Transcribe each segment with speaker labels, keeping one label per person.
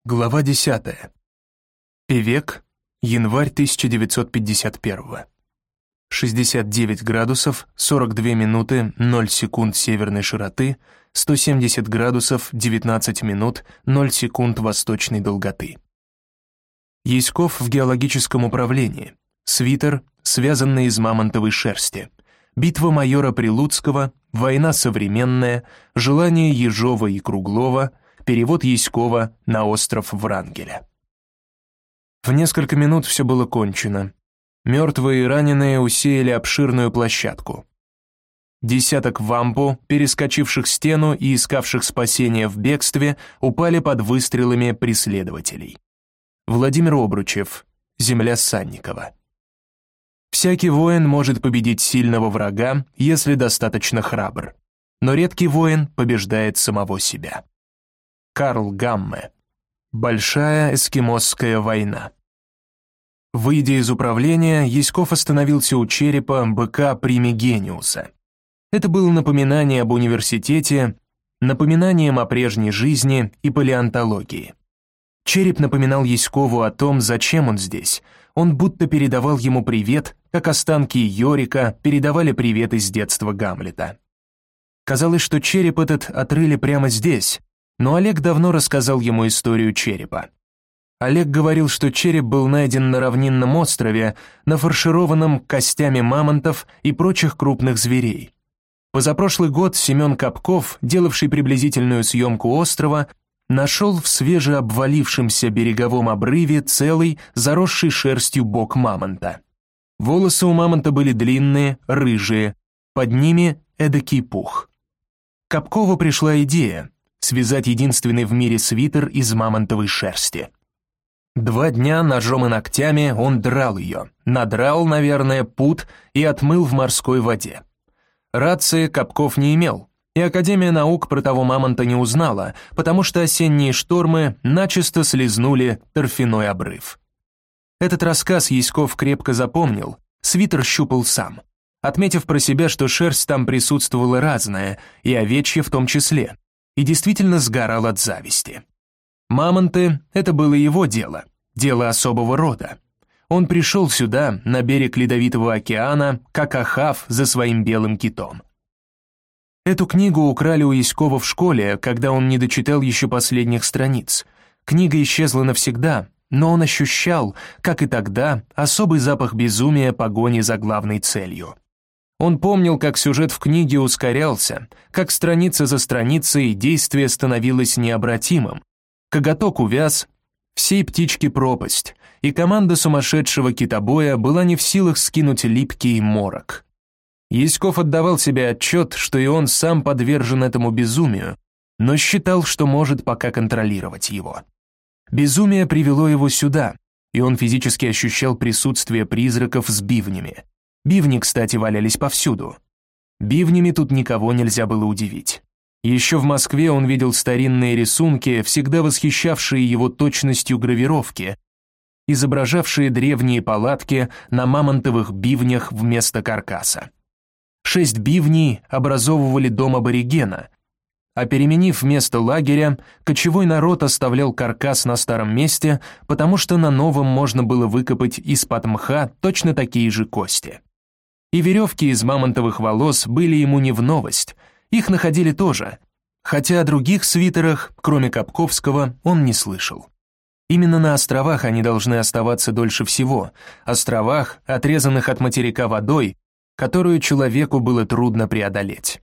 Speaker 1: Глава 10. Певек, январь 1951. 69 градусов, 42 минуты, 0 секунд северной широты, 170 градусов, 19 минут, 0 секунд восточной долготы. Яськов в геологическом управлении. Свитер, связанный из мамонтовой шерсти. Битва майора Прилуцкого, война современная, желание Ежова и Круглова, перевод Яськова на остров Врангеля. В несколько минут все было кончено. Мертвые и раненые усеяли обширную площадку. Десяток вампу, перескочивших стену и искавших спасения в бегстве, упали под выстрелами преследователей. Владимир Обручев, земля Санникова. Всякий воин может победить сильного врага, если достаточно храбр, но редкий воин побеждает самого себя. Карл Гамме. Большая эскимосская война. Выйдя из управления, Яськов остановился у черепа быка Примигениуса. Это было напоминание об университете, напоминанием о прежней жизни и палеонтологии. Череп напоминал Яськову о том, зачем он здесь. Он будто передавал ему привет, как останки Йорика передавали привет из детства Гамлета. Казалось, что череп этот отрыли прямо здесь, но Олег давно рассказал ему историю черепа. Олег говорил, что череп был найден на равнинном острове, нафаршированном костями мамонтов и прочих крупных зверей. Позапрошлый год Семен Капков, делавший приблизительную съемку острова, нашел в свежеобвалившемся береговом обрыве целый, заросший шерстью бок мамонта. Волосы у мамонта были длинные, рыжие, под ними эдакий пух. Капкову пришла идея связать единственный в мире свитер из мамонтовой шерсти. 2 дня ножом и ногтями он драл ее, надрал, наверное, пуд и отмыл в морской воде. Рации Капков не имел, и Академия наук про того мамонта не узнала, потому что осенние штормы начисто слезнули торфяной обрыв. Этот рассказ Яськов крепко запомнил, свитер щупал сам, отметив про себя, что шерсть там присутствовала разная, и овечья в том числе, и действительно сгорал от зависти. Мамонты — это было его дело особого рода. Он пришел сюда, на берег Ледовитого океана, как Ахав за своим белым китом. Эту книгу украли у Яськова в школе, когда он не дочитал еще последних страниц. Книга исчезла навсегда, но он ощущал, как и тогда, особый запах безумия погони за главной целью. Он помнил, как сюжет в книге ускорялся, как страница за страницей действие становилось необратимым. Коготок увяз, всей птичке пропасть, и команда сумасшедшего китобоя была не в силах скинуть липкий морок. Яськов отдавал себе отчет, что и он сам подвержен этому безумию, но считал, что может пока контролировать его. Безумие привело его сюда, и он физически ощущал присутствие призраков с бивнями. Бивни, кстати, валялись повсюду. Бивнями тут никого нельзя было удивить. Еще в Москве он видел старинные рисунки, всегда восхищавшие его точностью гравировки, изображавшие древние палатки на мамонтовых бивнях вместо каркаса. 6 бивней образовывали дом аборигена, а переменив место лагеря, кочевой народ оставлял каркас на старом месте, потому что на новом можно было выкопать из-под мха точно такие же кости. И веревки из мамонтовых волос были ему не в новость, их находили тоже, хотя о других свитерах, кроме Капковского, он не слышал. Именно на островах они должны оставаться дольше всего, островах, отрезанных от материка водой, которую человеку было трудно преодолеть.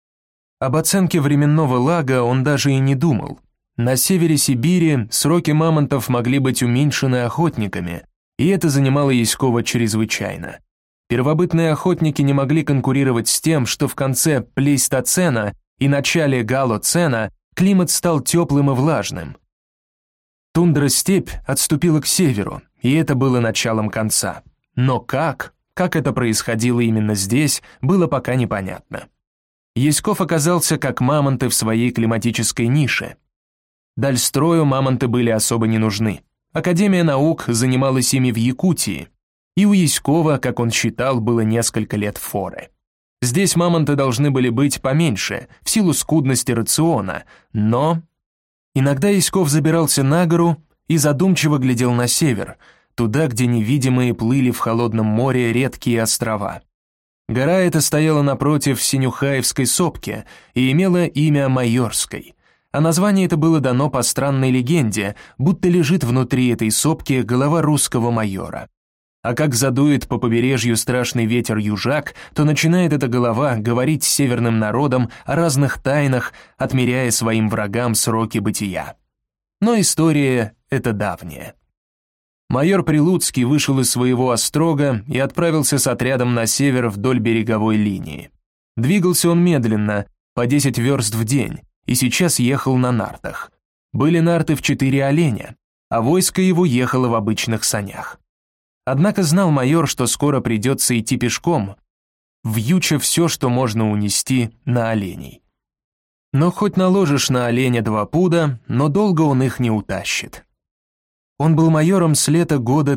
Speaker 1: Об оценке временного лага он даже и не думал. На севере Сибири сроки мамонтов могли быть уменьшены охотниками, и это занимало Яськова чрезвычайно. Первобытные охотники не могли конкурировать с тем, что в конце плейстоцена и начале галоцена климат стал теплым и влажным. Тундра-степь отступила к северу, и это было началом конца. Но как это происходило именно здесь, было пока непонятно. Яськов оказался как мамонты в своей климатической нише. Дальстрою мамонты были особо не нужны. Академия наук занималась ими в Якутии, и у Яськова, как он считал, было несколько лет форы. Здесь мамонты должны были быть поменьше, в силу скудности рациона, но Иногда Яськов забирался на гору и задумчиво глядел на север, туда, где невидимые плыли в холодном море редкие острова. Гора эта стояла напротив Синюхаевской сопки и имела имя Майорской, а название это было дано по странной легенде, будто лежит внутри этой сопки голова русского майора. А как задует по побережью страшный ветер-южак, то начинает эта голова говорить с северным народом о разных тайнах, отмеряя своим врагам сроки бытия. Но история эта давняя. Майор Прилуцкий вышел из своего острога и отправился с отрядом на север вдоль береговой линии. Двигался он медленно, по 10 верст в день, и сейчас ехал на нартах. Были нарты в 4 оленя, а войско его ехало в обычных санях. Однако знал майор, что скоро придется идти пешком, вьюча все, что можно унести на оленей. Но хоть наложишь на оленя 2 пуда, но долго он их не утащит. Он был майором с лета года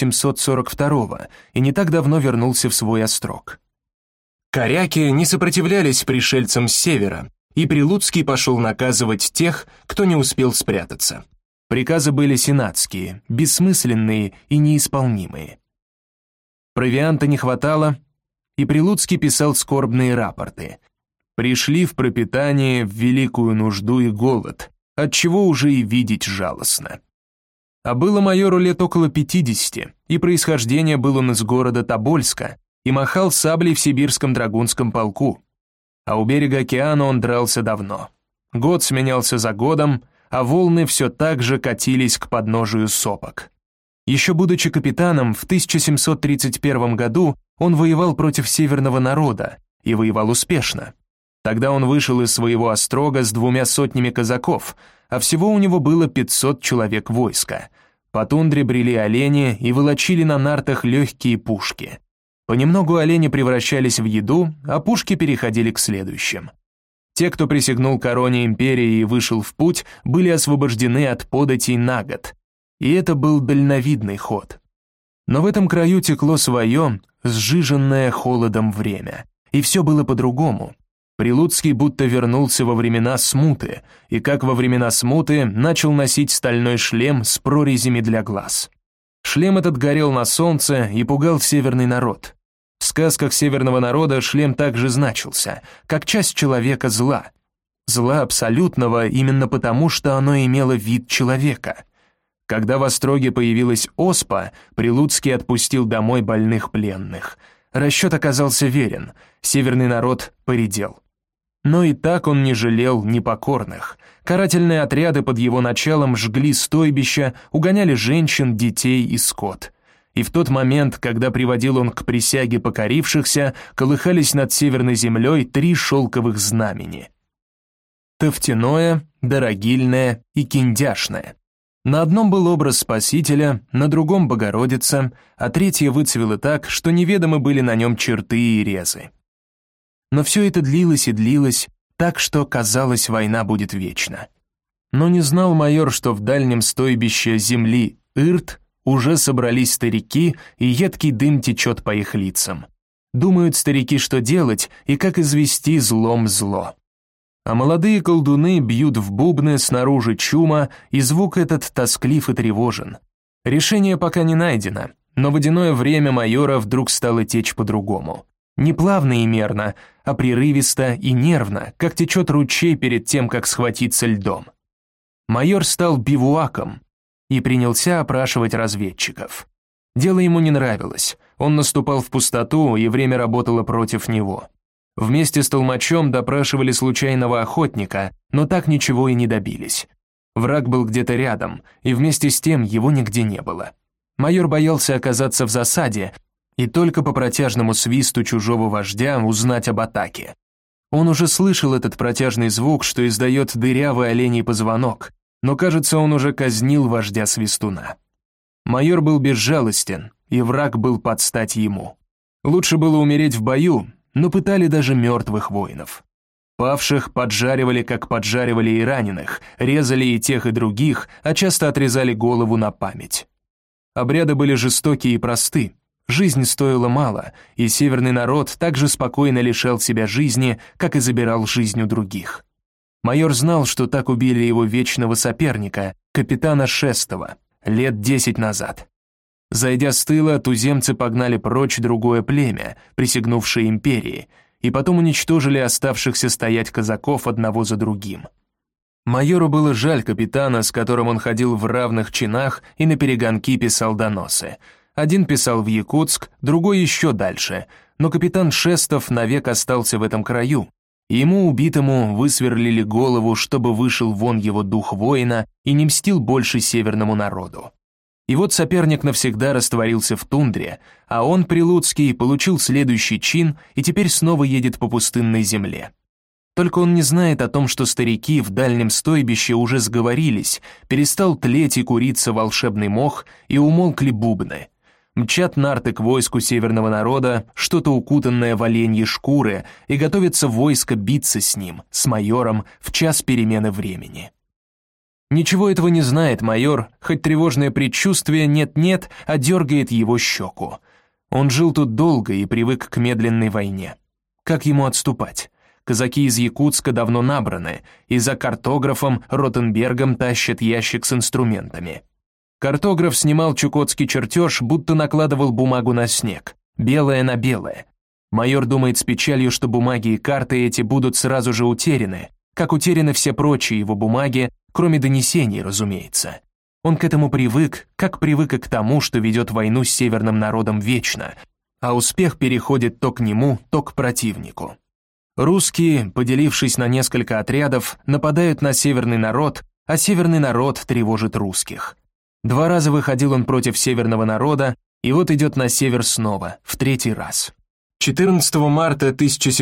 Speaker 1: 1742 и не так давно вернулся в свой острог. Коряки не сопротивлялись пришельцам с севера, и Прилуцкий пошел наказывать тех, кто не успел спрятаться. Приказы были сенатские, бессмысленные и неисполнимые. Провианта не хватало, и Прилуцкий писал скорбные рапорты. Пришли в пропитание в великую нужду и голод, отчего уже и видеть жалостно. А было майору лет около 50, и происхождение был он из города Тобольска, и махал саблей в сибирском драгунском полку. А у берега океана он дрался давно. Год сменялся за годом, а волны все так же катились к подножию сопок. Еще будучи капитаном, в 1731 году он воевал против северного народа, и воевал успешно. Тогда он вышел из своего острога с 200 казаков, а всего у него было 500 человек войска. По тундре брели олени и волочили на нартах легкие пушки. Понемногу олени превращались в еду, а пушки переходили к следующим. Те, кто присягнул короне империи и вышел в путь, были освобождены от податей на год. И это был дальновидный ход. Но в этом краю текло свое, сжиженное холодом время. И все было по-другому. Прилуцкий будто вернулся во времена смуты, и как во времена смуты начал носить стальной шлем с прорезями для глаз. Шлем этот горел на солнце и пугал северный народ. В сказках северного народа шлем также значился, как часть человека зла. Зла абсолютного именно потому, что оно имело вид человека. Когда в остроге появилась оспа, Прилуцкий отпустил домой больных пленных. Расчет оказался верен, северный народ поредел. Но и так он не жалел непокорных. Карательные отряды под его началом жгли стойбища, угоняли женщин, детей и скот. И в тот момент, когда приводил он к присяге покорившихся, колыхались над северной землей 3 шелковых знамени. Тофтяное, дорогильное и киндяшное. На одном был образ Спасителя, на другом Богородица, а третье выцвело так, что неведомы были на нем черты и резы. Но все это длилось и длилось, так что, казалось, война будет вечна. Но не знал майор, что в дальнем стойбище земли Ирт уже собрались старики, и едкий дым течет по их лицам. Думают старики, что делать и как извести злом зло. А молодые колдуны бьют в бубны снаружи чума, и звук этот тосклив и тревожен. Решение пока не найдено, но водяное время майора вдруг стало течь по-другому. Не плавно и мерно, а прерывисто и нервно, как течет ручей перед тем, как схватиться льдом. Майор стал бивуаком и принялся опрашивать разведчиков. Дело ему не нравилось, он наступал в пустоту, и время работало против него. Вместе с толмачом допрашивали случайного охотника, но так ничего и не добились. Враг был где-то рядом, и вместе с тем его нигде не было. Майор боялся оказаться в засаде, и только по протяжному свисту чужого вождя узнать об атаке. Он уже слышал этот протяжный звук, что издает дырявый оленей позвонок, но, кажется, он уже казнил вождя свистуна. Майор был безжалостен, и враг был под стать ему. Лучше было умереть в бою, но пытали даже мертвых воинов. Павших поджаривали, как поджаривали и раненых, резали и тех, и других, а часто отрезали голову на память. Обряды были жестокие и просты. Жизнь стоила мало, и северный народ так же спокойно лишал себя жизни, как и забирал жизнь у других. Майор знал, что так убили его вечного соперника, капитана Шестова, лет 10 назад. Зайдя с тыла, туземцы погнали прочь другое племя, присягнувшее империи, и потом уничтожили оставшихся стоять казаков одного за другим. Майору было жаль капитана, с которым он ходил в равных чинах и наперегонки писал доносы. Один писал в Якутск, другой еще дальше, но капитан Шестов навек остался в этом краю. Ему, убитому, высверлили голову, чтобы вышел вон его дух воина и не мстил больше северному народу. И вот соперник навсегда растворился в тундре, а он, Прилуцкий, получил следующий чин и теперь снова едет по пустынной земле. Только он не знает о том, что старики в дальнем стойбище уже сговорились, перестал тлеть и куриться волшебный мох, и умолкли бубны. Мчат нарты к войску северного народа, что-то укутанное в оленьи шкуры, и готовится войско биться с ним, с майором, в час перемены времени. Ничего этого не знает майор, хоть тревожное предчувствие нет-нет, а дергает его щеку. Он жил тут долго и привык к медленной войне. Как ему отступать? Казаки из Якутска давно набраны, и за картографом Ротенбергом тащат ящик с инструментами. Картограф снимал чукотский чертеж, будто накладывал бумагу на снег, белое на белое. Майор думает с печалью, что бумаги и карты эти будут сразу же утеряны, как утеряны все прочие его бумаги, кроме донесений, разумеется. Он к этому привык, как привык и к тому, что ведет войну с северным народом вечно, а успех переходит то к нему, то к противнику. Русские, поделившись на несколько отрядов, нападают на северный народ, а северный народ тревожит русских. 2 раза выходил он против северного народа, и вот идет на север снова, в 3-й раз. 14 марта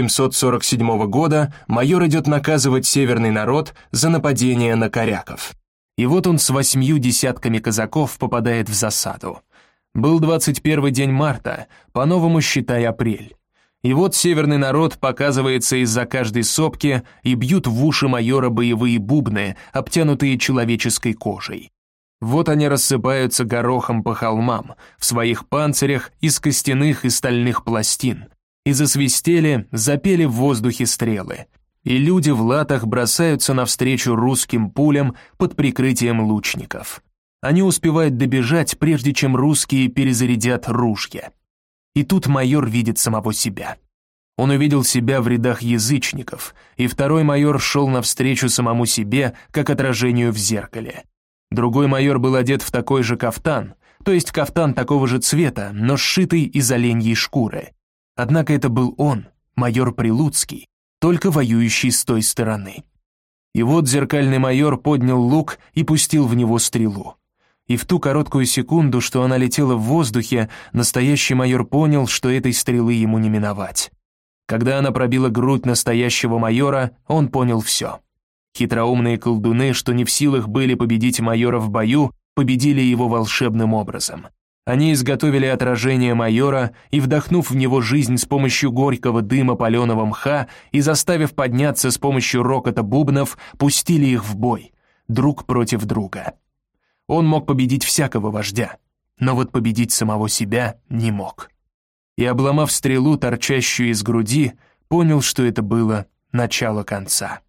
Speaker 1: 1747 года майор идет наказывать северный народ за нападение на коряков. И вот он с 8 десятками казаков попадает в засаду. Был 21 день марта, по-новому считай апрель. И вот северный народ показывается из-за каждой сопки и бьют в уши майора боевые бубны, обтянутые человеческой кожей. Вот они рассыпаются горохом по холмам, в своих панцирях из костяных и стальных пластин, и засвистели, запели в воздухе стрелы, и люди в латах бросаются навстречу русским пулям под прикрытием лучников. Они успевают добежать, прежде чем русские перезарядят ружья. И тут майор видит самого себя. Он увидел себя в рядах язычников, и второй майор шел навстречу самому себе, как отражению в зеркале. Другой майор был одет в такой же кафтан, то есть кафтан такого же цвета, но сшитый из оленьей шкуры. Однако это был он, майор Прилуцкий, только воюющий с той стороны. И вот зеркальный майор поднял лук и пустил в него стрелу. И в ту короткую секунду, что она летела в воздухе, настоящий майор понял, что этой стрелы ему не миновать. Когда она пробила грудь настоящего майора, он понял все. Хитроумные колдуны, что не в силах были победить майора в бою, победили его волшебным образом. Они изготовили отражение майора и, вдохнув в него жизнь с помощью горького дыма паленого мха и заставив подняться с помощью рокота бубнов, пустили их в бой, друг против друга. Он мог победить всякого вождя, но вот победить самого себя не мог. И, обломав стрелу, торчащую из груди, понял, что это было начало конца.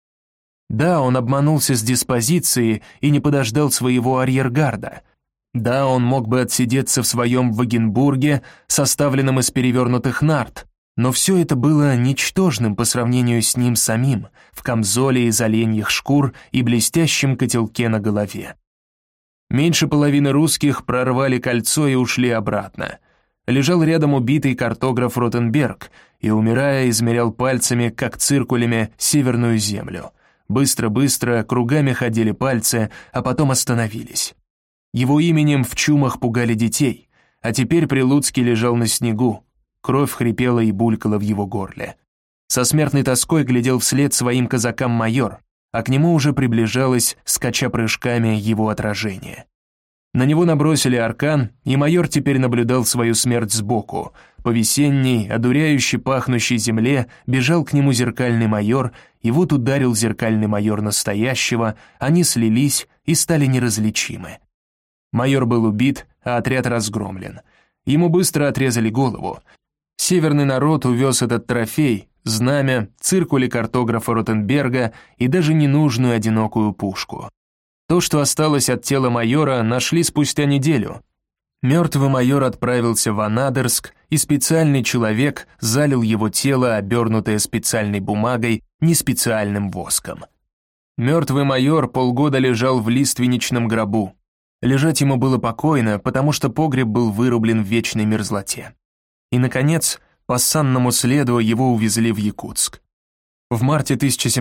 Speaker 1: Да, он обманулся с диспозицией и не подождал своего арьергарда. Да, он мог бы отсидеться в своем Вагенбурге, составленном из перевернутых нарт, но все это было ничтожным по сравнению с ним самим, в камзоле из оленьих шкур и блестящем котелке на голове. Меньше половины русских прорвали кольцо и ушли обратно. Лежал рядом убитый картограф Ротенберг и, умирая, измерял пальцами, как циркулями, северную землю. Быстро-быстро кругами ходили пальцы, а потом остановились. Его именем в чумах пугали детей, а теперь Прилуцкий лежал на снегу. Кровь хрипела и булькала в его горле. Со смертной тоской глядел вслед своим казакам майор, а к нему уже приближалось, скача прыжками, его отражение. На него набросили аркан, и майор теперь наблюдал свою смерть сбоку. По весенней, одуряюще пахнущей земле бежал к нему зеркальный майор, и вот ударил зеркальный майор настоящего, они слились и стали неразличимы. Майор был убит, а отряд разгромлен. Ему быстро отрезали голову. Северный народ увез этот трофей, знамя, циркули картографа Ротенберга и даже ненужную одинокую пушку. То, что осталось от тела майора, нашли спустя неделю. Мертвый майор отправился в Анадырск, и специальный человек залил его тело, обернутое специальной бумагой, не специальным воском. Мертвый майор полгода лежал в лиственничном гробу. Лежать ему было покойно, потому что погреб был вырублен в вечной мерзлоте. И, наконец, по санному следу его увезли в Якутск. В марте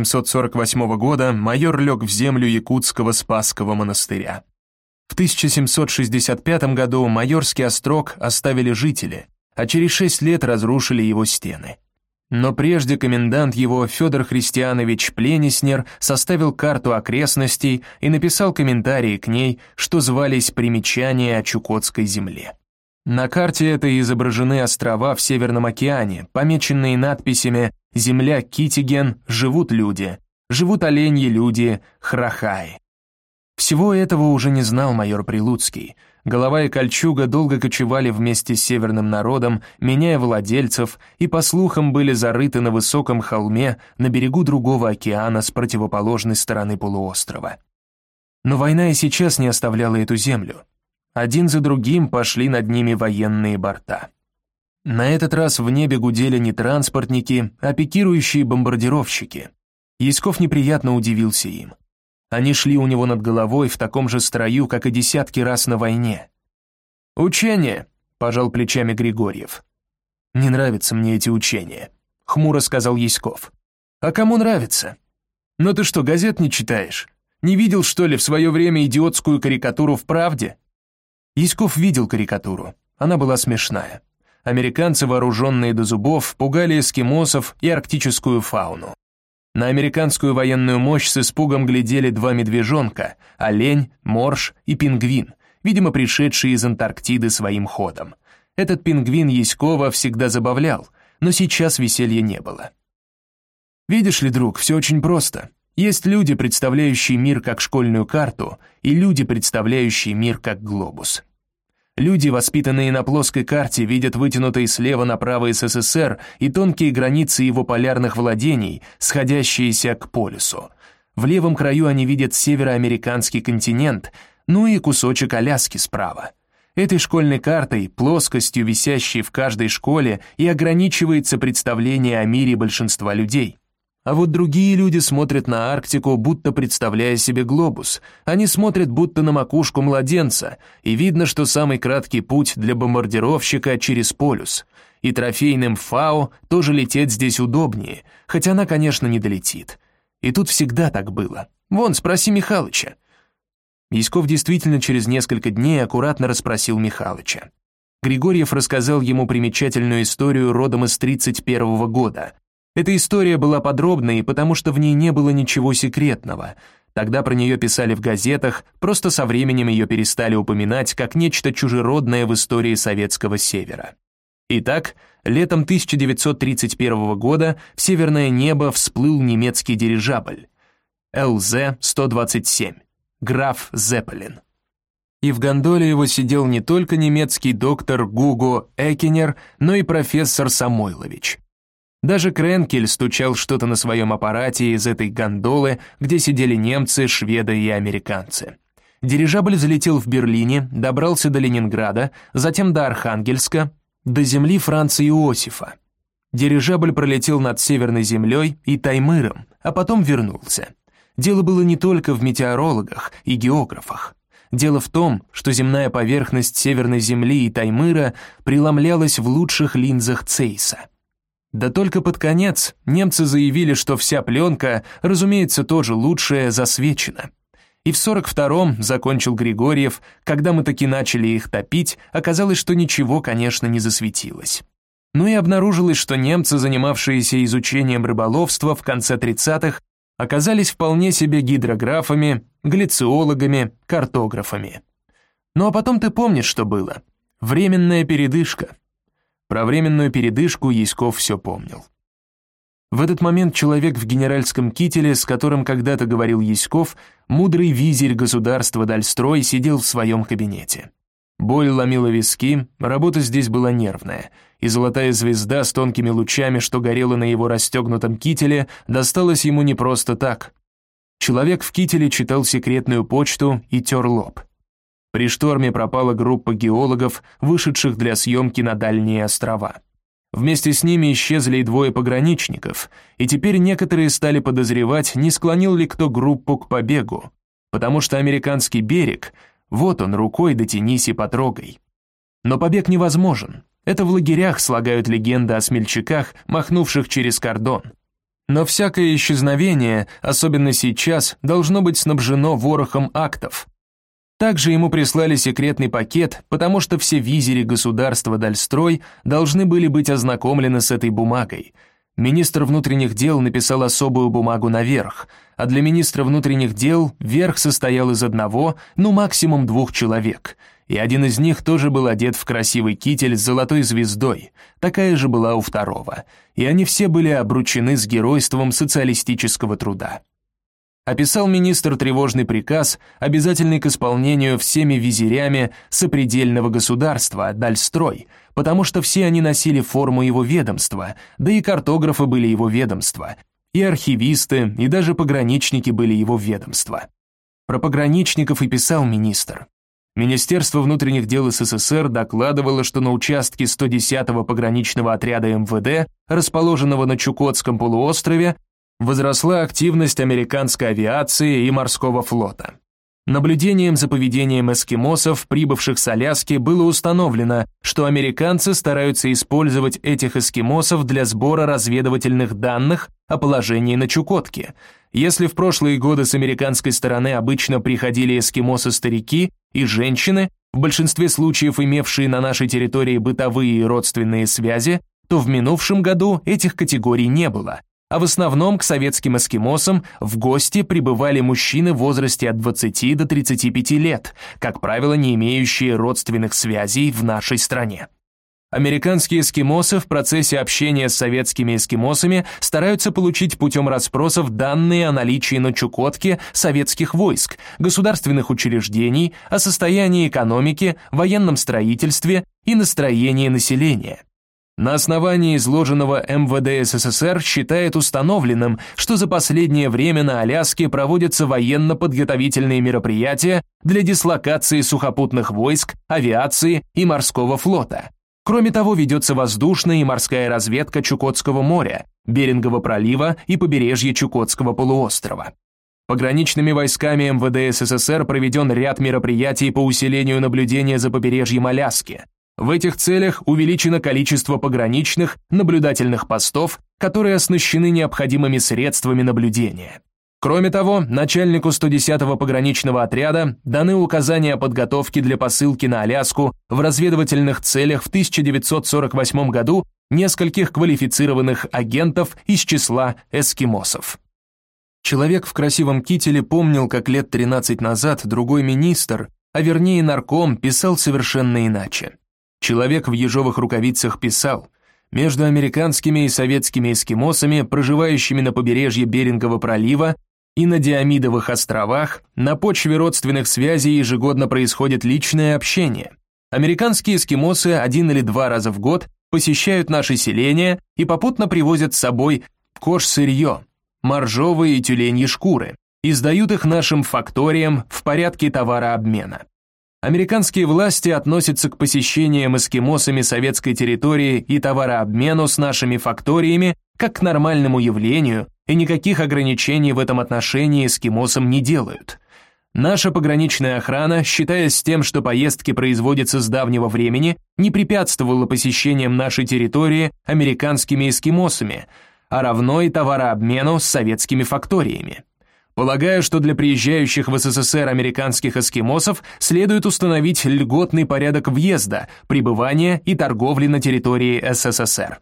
Speaker 1: 1748 года майор лег в землю Якутского Спасского монастыря. В 1765 году Майорский острог оставили жители, а через 6 лет разрушили его стены. Но прежде комендант его, Федор Христианович Пленеснер, составил карту окрестностей и написал комментарии к ней, что звались «Примечания о Чукотской земле». На карте этой изображены острова в Северном океане, помеченные надписями «Земля Китиген», «Живут люди», «Живут оленьи люди», «Храхай». Всего этого уже не знал майор Прилуцкий. Голова и кольчуга долго кочевали вместе с северным народом, меняя владельцев, и, по слухам, были зарыты на высоком холме на берегу другого океана с противоположной стороны полуострова. Но война и сейчас не оставляла эту землю. Один за другим пошли над ними военные борта. На этот раз в небе гудели не транспортники, а пикирующие бомбардировщики. Яськов неприятно удивился им. Они шли у него над головой в таком же строю, как и десятки раз на войне. «Учения», — пожал плечами Григорьев. «Не нравятся мне эти учения», — хмуро сказал Яськов. «А кому нравится? Но ты что, газет не читаешь? Не видел, что ли, в свое время идиотскую карикатуру в «Правде»?» Яськов видел карикатуру. Она была смешная. Американцы, вооруженные до зубов, пугали эскимосов и арктическую фауну. На американскую военную мощь с испугом глядели 2 медвежонка – олень, морж и пингвин, видимо, пришедшие из Антарктиды своим ходом. Этот пингвин Яськова всегда забавлял, но сейчас веселья не было. «Видишь ли, друг, все очень просто. Есть люди, представляющие мир как школьную карту, и люди, представляющие мир как глобус. Люди, воспитанные на плоской карте, видят вытянутый слева направо СССР и тонкие границы его полярных владений, сходящиеся к полюсу. В левом краю они видят североамериканский континент, ну и кусочек Аляски справа. Этой школьной картой, плоскостью, висящей в каждой школе, и ограничивается представление о мире большинства людей. А вот другие люди смотрят на Арктику, будто представляя себе глобус. Они смотрят будто на макушку младенца, и видно, что самый краткий путь для бомбардировщика через полюс. И трофейным Фау тоже лететь здесь удобнее, хотя она, конечно, не долетит. И тут всегда так было. Вон, спроси Михалыча. Яськов действительно через несколько дней аккуратно расспросил Михалыча. Григорьев рассказал ему примечательную историю родом из 1931 года. Эта история была подробной, потому что в ней не было ничего секретного. Тогда про нее писали в газетах, просто со временем ее перестали упоминать как нечто чужеродное в истории Советского Севера. Итак, летом 1931 года в северное небо всплыл немецкий дирижабль ЛЗ-127, граф Зеппелин. И в гондоле его сидел не только немецкий доктор Гуго Экинер, но и профессор Самойлович. Даже Кренкель стучал что-то на своем аппарате из этой гондолы, где сидели немцы, шведы и американцы. Дирижабль залетел в Берлине, добрался до Ленинграда, затем до Архангельска, до земли Франца Иосифа. Дирижабль пролетел над Северной землей и Таймыром, а потом вернулся. Дело было не только в метеорологах и географах. Дело в том, что земная поверхность Северной земли и Таймыра преломлялась в лучших линзах Цейса. Да только под конец немцы заявили, что вся пленка, разумеется, тоже лучшая, засвечена. И в 42-м, закончил Григорьев, когда мы таки начали их топить, оказалось, что ничего, конечно, не засветилось. Ну и обнаружилось, что немцы, занимавшиеся изучением рыболовства в конце 30-х, оказались вполне себе гидрографами, глициологами, картографами. Ну а потом ты помнишь, что было? Временная передышка. Про временную передышку Яськов все помнил. В этот момент человек в генеральском кителе, с которым когда-то говорил Яськов, мудрый визирь государства Дальстрой, сидел в своем кабинете. Боль ломила виски, работа здесь была нервная, и золотая звезда с тонкими лучами, что горела на его расстегнутом кителе, досталась ему не просто так. Человек в кителе читал секретную почту и тер лоб. При шторме пропала группа геологов, вышедших для съемки на дальние острова. Вместе с ними исчезли и 2 пограничников, и теперь некоторые стали подозревать, не склонил ли кто группу к побегу, потому что американский берег, вот он, рукой дотянись и потрогай. Но побег невозможен, это в лагерях слагают легенды о смельчаках, махнувших через кордон. Но всякое исчезновение, особенно сейчас, должно быть снабжено ворохом актов. Также ему прислали секретный пакет, потому что все визири государства Дальстрой должны были быть ознакомлены с этой бумагой. Министр внутренних дел написал особую бумагу наверх, а для министра внутренних дел верх состоял из 1, максимум 2 человек, и один из них тоже был одет в красивый китель с золотой звездой, такая же была у 2, и они все были обручены с геройством социалистического труда. Описал министр тревожный приказ, обязательный к исполнению всеми визирями сопредельного государства, Дальстрой, потому что все они носили форму его ведомства, да и картографы были его ведомства, и архивисты, и даже пограничники были его ведомства. Про пограничников и писал министр. Министерство внутренних дел СССР докладывало, что на участке 110-го пограничного отряда МВД, расположенного на Чукотском полуострове, возросла активность американской авиации и морского флота. Наблюдением за поведением эскимосов, прибывших с Аляски, было установлено, что американцы стараются использовать этих эскимосов для сбора разведывательных данных о положении на Чукотке. Если в прошлые годы с американской стороны обычно приходили эскимосы-старики и женщины, в большинстве случаев имевшие на нашей территории бытовые и родственные связи, то в минувшем году этих категорий не было. А в основном к советским эскимосам в гости прибывали мужчины в возрасте от 20 до 35 лет, как правило, не имеющие родственных связей в нашей стране. Американские эскимосы в процессе общения с советскими эскимосами стараются получить путем расспросов данные о наличии на Чукотке советских войск, государственных учреждений, о состоянии экономики, военном строительстве и настроении населения. На основании изложенного МВД СССР считает установленным, что за последнее время на Аляске проводятся военно-подготовительные мероприятия для дислокации сухопутных войск, авиации и морского флота. Кроме того, ведется воздушная и морская разведка Чукотского моря, Берингового пролива и побережья Чукотского полуострова. Пограничными войсками МВД СССР проведен ряд мероприятий по усилению наблюдения за побережьем Аляски. В этих целях увеличено количество пограничных наблюдательных постов, которые оснащены необходимыми средствами наблюдения. Кроме того, начальнику 110-го пограничного отряда даны указания о подготовке для посылки на Аляску в разведывательных целях в 1948 году нескольких квалифицированных агентов из числа эскимосов. Человек в красивом кителе помнил, как лет 13 назад другой министр, а вернее нарком, писал совершенно иначе. Человек в ежовых рукавицах писал: «Между американскими и советскими эскимосами, проживающими на побережье Берингового пролива и на Диомидовых островах, на почве родственных связей ежегодно происходит личное общение. Американские эскимосы 1 или 2 раза в год посещают наши селения и попутно привозят с собой кож-сырье, моржовые и тюленьи шкуры, и сдают их нашим факториям в порядке товарообмена. Американские власти относятся к посещениям эскимосами советской территории и товарообмену с нашими факториями как к нормальному явлению, и никаких ограничений в этом отношении эскимосам не делают. Наша пограничная охрана, считаясь тем, что поездки производятся с давнего времени, не препятствовала посещениям нашей территории американскими эскимосами, а равно и товарообмену с советскими факториями. Полагаю, что для приезжающих в СССР американских эскимосов следует установить льготный порядок въезда, пребывания и торговли на территории СССР».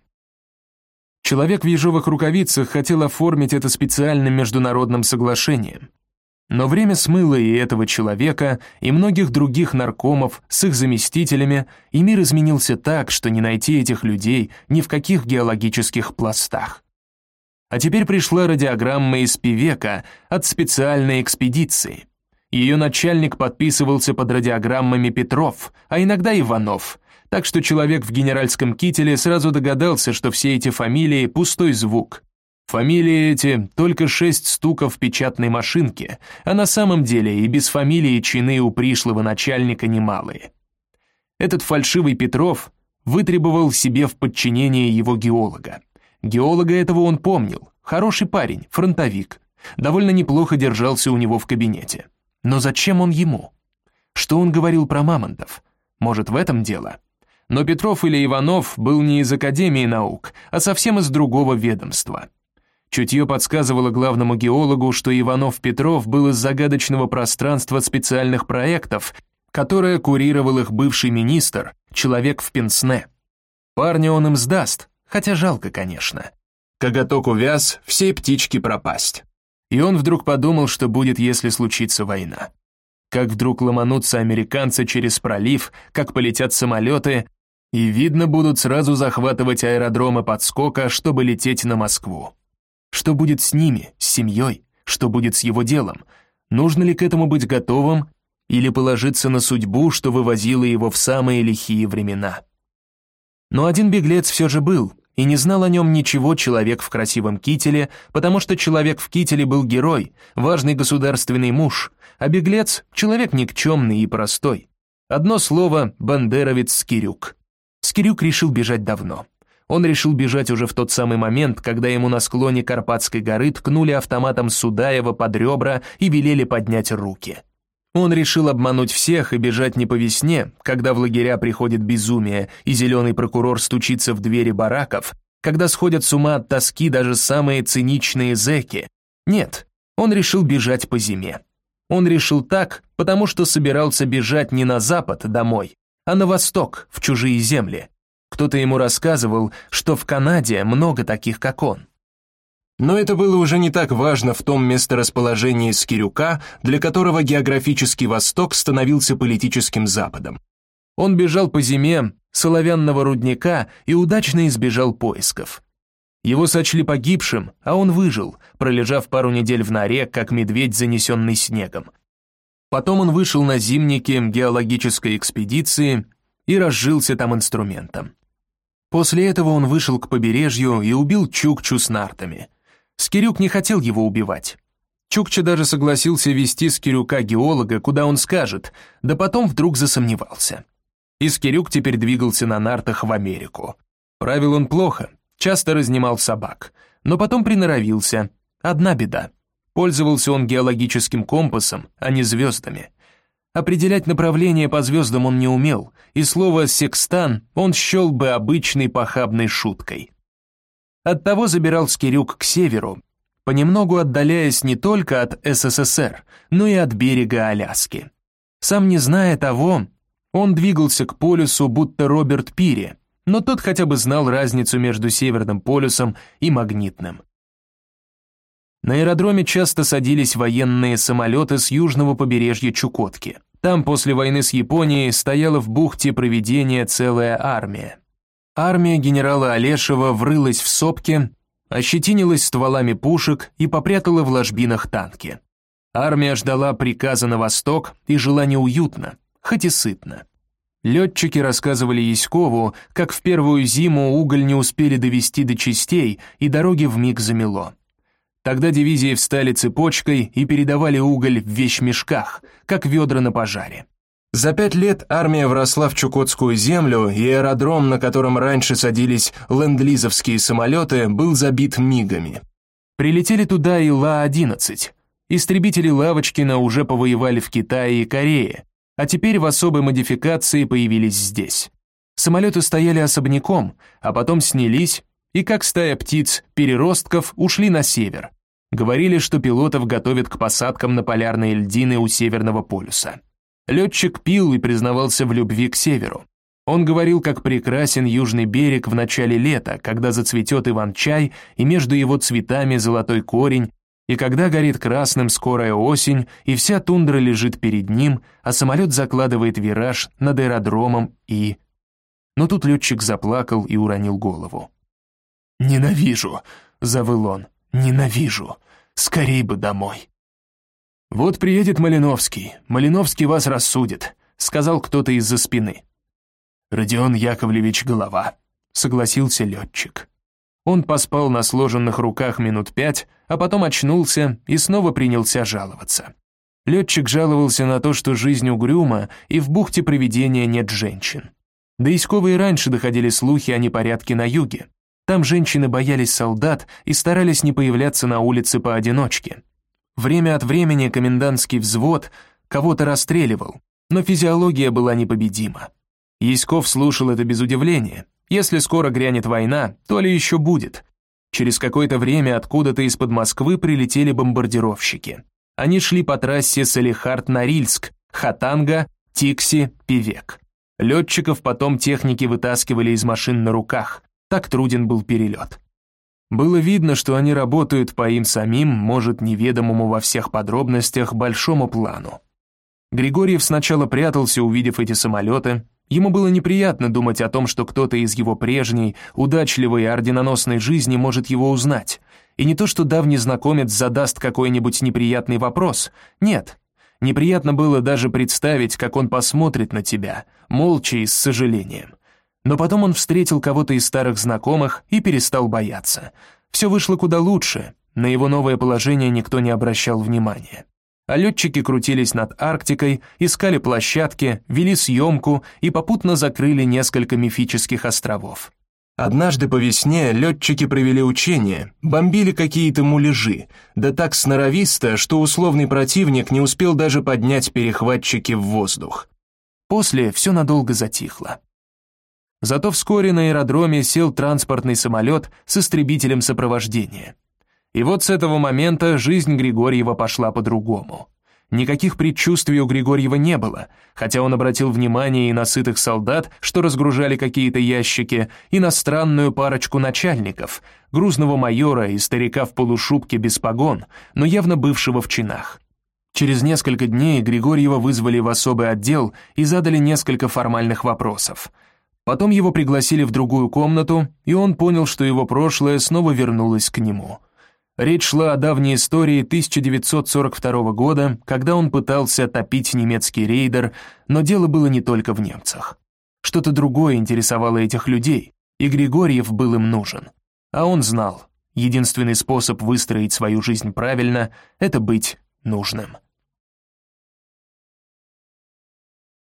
Speaker 1: Человек в ежовых рукавицах хотел оформить это специальным международным соглашением. Но время смыло и этого человека, и многих других наркомов с их заместителями, и мир изменился так, что не найти этих людей ни в каких геологических пластах. А теперь пришла радиограмма из Певека от специальной экспедиции. Ее начальник подписывался под радиограммами Петров, а иногда Иванов, так что человек в генеральском кителе сразу догадался, что все эти фамилии – пустой звук. Фамилии эти – только 6 стуков в печатной машинке, а на самом деле и без фамилии чины у пришлого начальника немалые. Этот фальшивый Петров вытребовал себе в подчинение его геолога. Геолога этого он помнил, хороший парень, фронтовик, довольно неплохо держался у него в кабинете. Но зачем он ему? Что он говорил про мамонтов? Может, в этом дело? Но Петров или Иванов был не из Академии наук, а совсем из другого ведомства. Чутье подсказывало главному геологу, что Иванов-Петров был из загадочного пространства специальных проектов, которое курировал их бывший министр, человек в пенсне. Парня он им сдаст, хотя жалко, конечно. Коготок увяз, всей птички пропасть. И он вдруг подумал, что будет, если случится война. Как вдруг ломанутся американцы через пролив, как полетят самолеты, и, видно, будут сразу захватывать аэродромы подскока, чтобы лететь на Москву. Что будет с ними, с семьей, что будет с его делом? Нужно ли к этому быть готовым или положиться на судьбу, что вывозила его в самые лихие времена? Но один беглец все же был, и не знал о нем ничего человек в красивом кителе, потому что человек в кителе был герой, важный государственный муж, а беглец — человек никчемный и простой. Одно слово — бандеровец Скирюк. Скирюк решил бежать давно. Он решил бежать уже в тот самый момент, когда ему на склоне Карпатской горы ткнули автоматом Судаева под ребра и велели поднять руки. Он решил обмануть всех и бежать не по весне, когда в лагеря приходит безумие и зеленый прокурор стучится в двери бараков, когда сходят с ума от тоски даже самые циничные зэки. Нет, он решил бежать по зиме. Он решил так, потому что собирался бежать не на запад домой, а на восток, в чужие земли. Кто-то ему рассказывал, что в Канаде много таких, как он. Но это было уже не так важно в том месторасположении Скирюка, для которого географический Восток становился политическим Западом. Он бежал по зиме с оловянного рудника и удачно избежал поисков. Его сочли погибшим, а он выжил, пролежав пару недель в норе, как медведь, занесенный снегом. Потом он вышел на зимники геологической экспедиции и разжился там инструментом. После этого он вышел к побережью и убил Чукчу с нартами. Скирюк не хотел его убивать. Чукча даже согласился вести Скирюка-геолога, куда он скажет, да потом вдруг засомневался. И Скирюк теперь двигался на нартах в Америку. Правил он плохо, часто разнимал собак, но потом приноровился. Одна беда. Пользовался он геологическим компасом, а не звездами. Определять направление по звездам он не умел, и слово «секстан» он счел бы обычной похабной шуткой. Оттого забирал Скирюк к северу, понемногу отдаляясь не только от СССР, но и от берега Аляски. Сам не зная того, он двигался к полюсу, будто Роберт Пири, но тот хотя бы знал разницу между Северным полюсом и магнитным. На аэродроме часто садились военные самолеты с южного побережья Чукотки. Там после войны с Японией стояла в бухте Провидения целая армия. Армия генерала Олешева врылась в сопки, ощетинилась стволами пушек и попрятала в ложбинах танки. Армия ждала приказа на восток и жила неуютно, хоть и сытно. Летчики рассказывали Яськову, как в первую зиму уголь не успели довести до частей и дороги вмиг замело. Тогда дивизии встали цепочкой и передавали уголь в вещмешках, как ведра на пожаре. За 5 лет армия вросла в Чукотскую землю, и аэродром, на котором раньше садились ленд-лизовские самолеты, был забит мигами. Прилетели туда и Ла-11. Истребители Лавочкина уже повоевали в Китае и Корее, а теперь в особой модификации появились здесь. Самолеты стояли особняком, а потом снялись и, как стая птиц-переростков, ушли на север. Говорили, что пилотов готовят к посадкам на полярные льдины у Северного полюса. Летчик пил и признавался в любви к северу. Он говорил, как прекрасен южный берег в начале лета, когда зацветет иван-чай, и между его цветами золотой корень, и когда горит красным скорая осень, и вся тундра лежит перед ним, а самолет закладывает вираж над аэродромом и... Но тут летчик заплакал и уронил голову. «Ненавижу», — завыл он, — «ненавижу, скорей бы домой». «Вот приедет Малиновский. Малиновский вас рассудит», — сказал кто-то из-за спины. «Родион Яковлевич голова», — согласился летчик. Он поспал на сложенных руках минут 5, а потом очнулся и снова принялся жаловаться. Летчик жаловался на то, что жизнь угрюма, и в бухте Привидения нет женщин. До Иськова и раньше доходили слухи о непорядке на юге. Там женщины боялись солдат и старались не появляться на улице поодиночке. Время от времени комендантский взвод кого-то расстреливал, но физиология была непобедима. Яськов слушал это без удивления. Если скоро грянет война, то ли еще будет. Через какое-то время откуда-то из-под Москвы прилетели бомбардировщики. Они шли по трассе Салехард-Норильск, Хатанга, Тикси, Певек. Летчиков потом техники вытаскивали из машин на руках. Так труден был перелет. Было видно, что они работают по им самим, может, неведомому во всех подробностях, большому плану. Григорьев сначала прятался, увидев эти самолеты. Ему было неприятно думать о том, что кто-то из его прежней, удачливой и орденоносной жизни может его узнать. И не то, что давний знакомец задаст какой-нибудь неприятный вопрос. Нет. Неприятно было даже представить, как он посмотрит на тебя, молча и с сожалением. Но потом он встретил кого-то из старых знакомых и перестал бояться. Все вышло куда лучше, на его новое положение никто не обращал внимания. А летчики крутились над Арктикой, искали площадки, вели съемку и попутно закрыли несколько мифических островов. Однажды по весне летчики провели учения, бомбили какие-то муляжи, да так сноровисто, что условный противник не успел даже поднять перехватчики в воздух. После все надолго затихло. Зато вскоре на аэродроме сел транспортный самолет с истребителем сопровождения. И вот с этого момента жизнь Григорьева пошла по-другому. Никаких предчувствий у Григорьева не было, хотя он обратил внимание и на сытых солдат, что разгружали какие-то ящики, и на странную парочку начальников, грузного майора и старика в полушубке без погон, но явно бывшего в чинах. Через несколько дней Григорьева вызвали в особый отдел и задали несколько формальных вопросов. Потом его пригласили в другую комнату, и он понял, что его прошлое снова вернулось к нему. Речь шла о давней истории 1942 года, когда он пытался топить немецкий рейдер, но дело было не только в немцах. Что-то другое интересовало этих людей, и Григорьев был им нужен. А он знал, единственный способ выстроить свою жизнь правильно – это быть нужным.